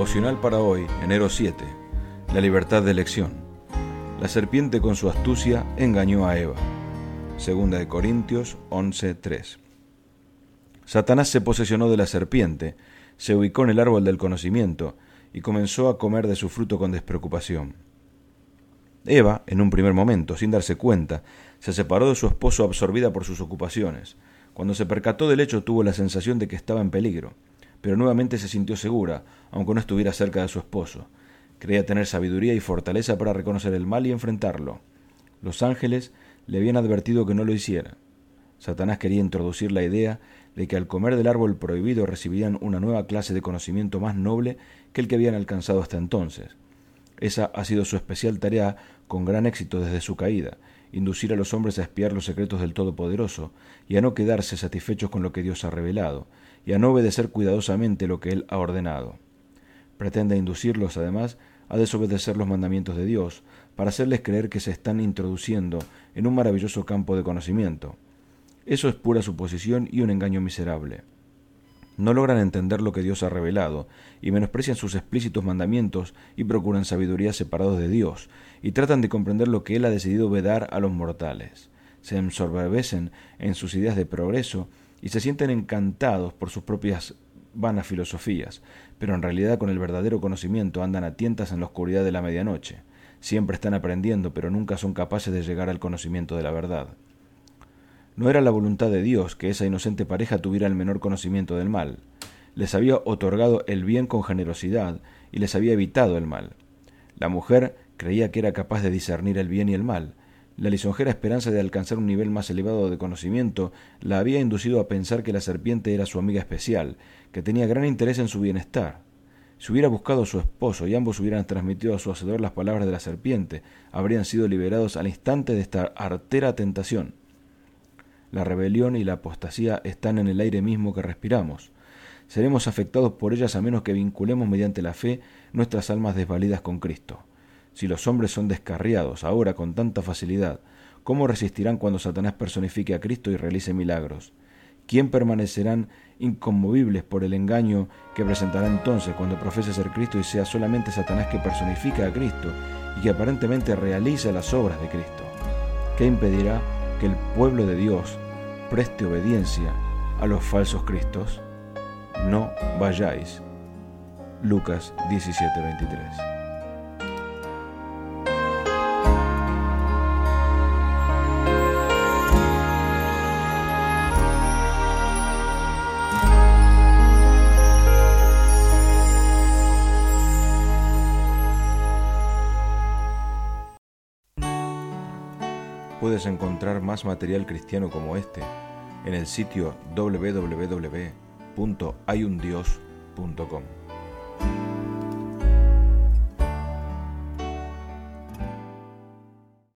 Devocional para hoy, enero 7. La libertad de elección. La serpiente con su astucia engañó a Eva. 2 Corintios 11:3. Satanás se posesionó de la serpiente, se ubicó en el árbol del conocimiento y comenzó a comer de su fruto con despreocupación. Eva, en un primer momento, sin darse cuenta, se separó de su esposo absorbida por sus ocupaciones. Cuando se percató del hecho tuvo la sensación de que estaba en peligro, pero nuevamente se sintió segura, aunque no estuviera cerca de su esposo. Creía tener sabiduría y fortaleza para reconocer el mal y enfrentarlo. Los ángeles le habían advertido que no lo hiciera. Satanás quería introducir la idea de que al comer del árbol prohibido recibirían una nueva clase de conocimiento más noble que el que habían alcanzado hasta entonces. Esa ha sido su especial tarea con gran éxito desde su caída, inducir a los hombres a espiar los secretos del Todopoderoso y a no quedarse satisfechos con lo que Dios ha revelado, y a no obedecer cuidadosamente lo que Él ha ordenado. Pretende inducirlos, además, a desobedecer los mandamientos de Dios, para hacerles creer que se están introduciendo en un maravilloso campo de conocimiento. Eso es pura suposición y un engaño miserable. No logran entender lo que Dios ha revelado, y menosprecian sus explícitos mandamientos y procuran sabiduría separados de Dios, y tratan de comprender lo que Él ha decidido vedar a los mortales. Se ensoberbecen en sus ideas de progreso y se sienten encantados por sus propias vanas filosofías, pero en realidad con el verdadero conocimiento andan a tientas en la oscuridad de la medianoche. Siempre están aprendiendo, pero nunca son capaces de llegar al conocimiento de la verdad. No era la voluntad de Dios que esa inocente pareja tuviera el menor conocimiento del mal. Les había otorgado el bien con generosidad y les había evitado el mal. La mujer creía que era capaz de discernir el bien y el mal. La lisonjera esperanza de alcanzar un nivel más elevado de conocimiento la había inducido a pensar que la serpiente era su amiga especial, que tenía gran interés en su bienestar. Si hubiera buscado a su esposo y ambos hubieran transmitido a su hacedor las palabras de la serpiente, habrían sido liberados al instante de esta artera tentación. La rebelión y la apostasía están en el aire mismo que respiramos. Seremos afectados por ellas a menos que vinculemos mediante la fe nuestras almas desvalidas con Cristo. Si los hombres son descarriados ahora con tanta facilidad, ¿cómo resistirán cuando Satanás personifique a Cristo y realice milagros? ¿Quién permanecerán inconmovibles por el engaño que presentará entonces cuando profese ser Cristo y sea solamente Satanás que personifica a Cristo y que aparentemente realiza las obras de Cristo? ¿Qué impedirá que el pueblo de Dios preste obediencia a los falsos cristos? No vayáis. Lucas 17:23. Puedes encontrar más material cristiano como este en el sitio www.hayundios.com.